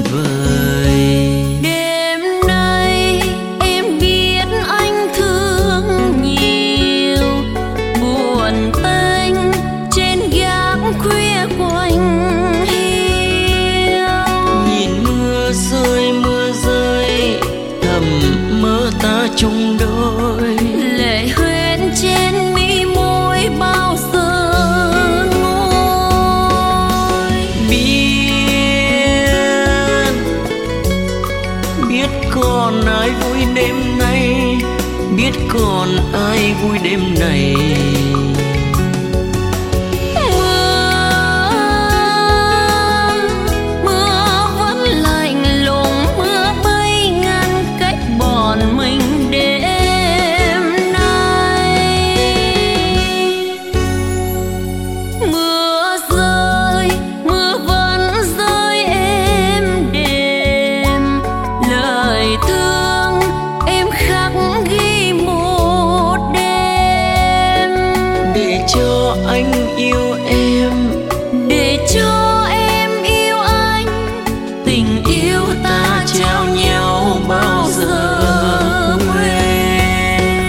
vời. Đêm nay em biết anh thương nhiều, buồn tênh trên gác khuya quanh hiu. Nhìn mưa rơi thầm mơ ta chung đôi, Lệ huyết trên mi môi bao giờ ngôi. Biết còn ai vui đêm nay, biết còn ai vui đêm này. Mưa vẫn lạnh lùng, mưa bay ngăn cách bọn mình đêm nay. Mưa vẫn rơi êm đềm, lời thương em khắc ghi một đêm. Để cho anh yêu em, Để cho em yêu anh, tình yêu ta trao nhau bao giờ quên.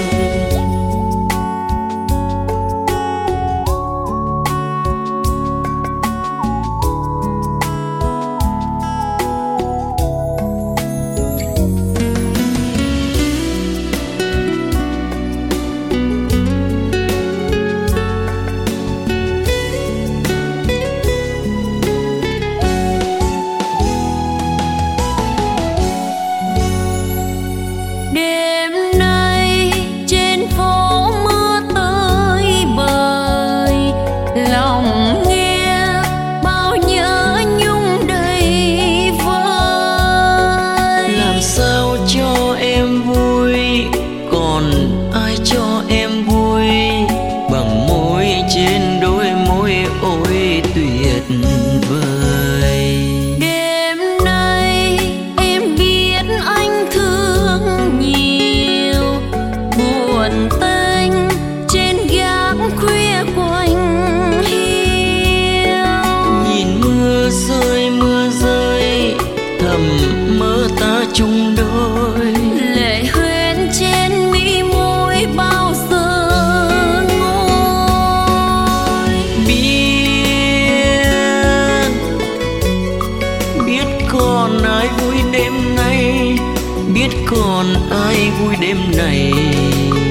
Đêm nay trên phố mưa tới bời, lòng nghe bao nhớ nhung đầy vơi. làm sao cho em vui, còn ai cho em vui, bằng môi trên đôi môi ôi tuyệt vời. Đêm nay em biết anh thương nhiều, buồn tênh trên gác khuya quanh hiu. Nhìn mưa rơi thầm mơ ta chung đôi, Lệ huyết trên mi môi bao giờ ngôi. biết còn ai vui đêm nay, biết còn ai vui đêm này.